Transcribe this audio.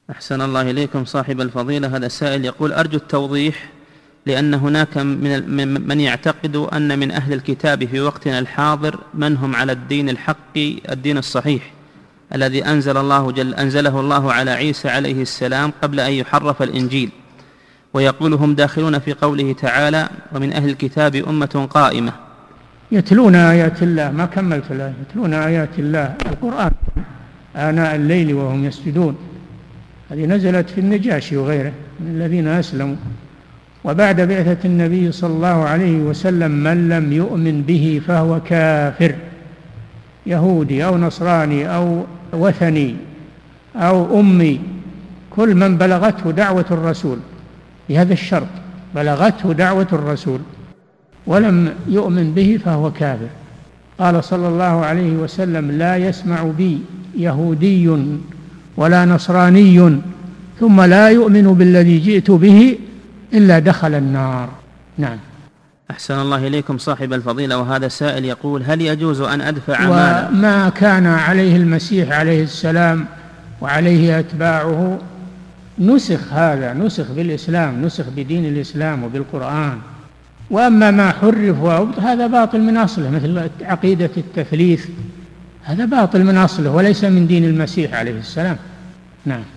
أحسن الله إليكم صاحب الفضيلة. هذا السائل يقول: أرجو التوضيح، لأن هناك من يعتقد أن من أهل الكتاب في وقتنا الحاضر من هم على الدين الحق، الدين الصحيح الذي أنزله الله على عيسى عليه السلام قبل أن يحرف الإنجيل، ويقول هم داخلون في قوله تعالى: ومن أهل الكتاب أمة قائمة. يتلون آيات الله، ما كملت الآية، يتلون آيات الله القرآن آناء الليل وهم يسجدون. هذه نزلت في النجاشي وغيره من الذين أسلموا. وبعد بعثة النبي صلى الله عليه وسلم من لم يؤمن به فهو كافر، يهودي أو نصراني أو وثني أو أمي، كل من بلغته دعوة الرسول بهذا الشرط، بلغته دعوة الرسول ولم يؤمن به فهو كافر. قال صلى الله عليه وسلم: لا يسمع بي يهودي ولا نصراني ثم لا يؤمن بالذي جئت به إلا دخل النار. نعم. أحسن الله إليكم صاحب الفضيلة. وهذا سائل يقول: هل يجوز أن أدفع مالا؟ وما كان عليه المسيح عليه السلام وعليه أتباعه نسخ، هذا نسخ بالإسلام، نسخ بدين الإسلام وبالقرآن. وأما ما حرف هذا باطل من أصله، مثل عقيدة التثليث، هذا باطل من أصله وليس من دين المسيح عليه السلام. نعم.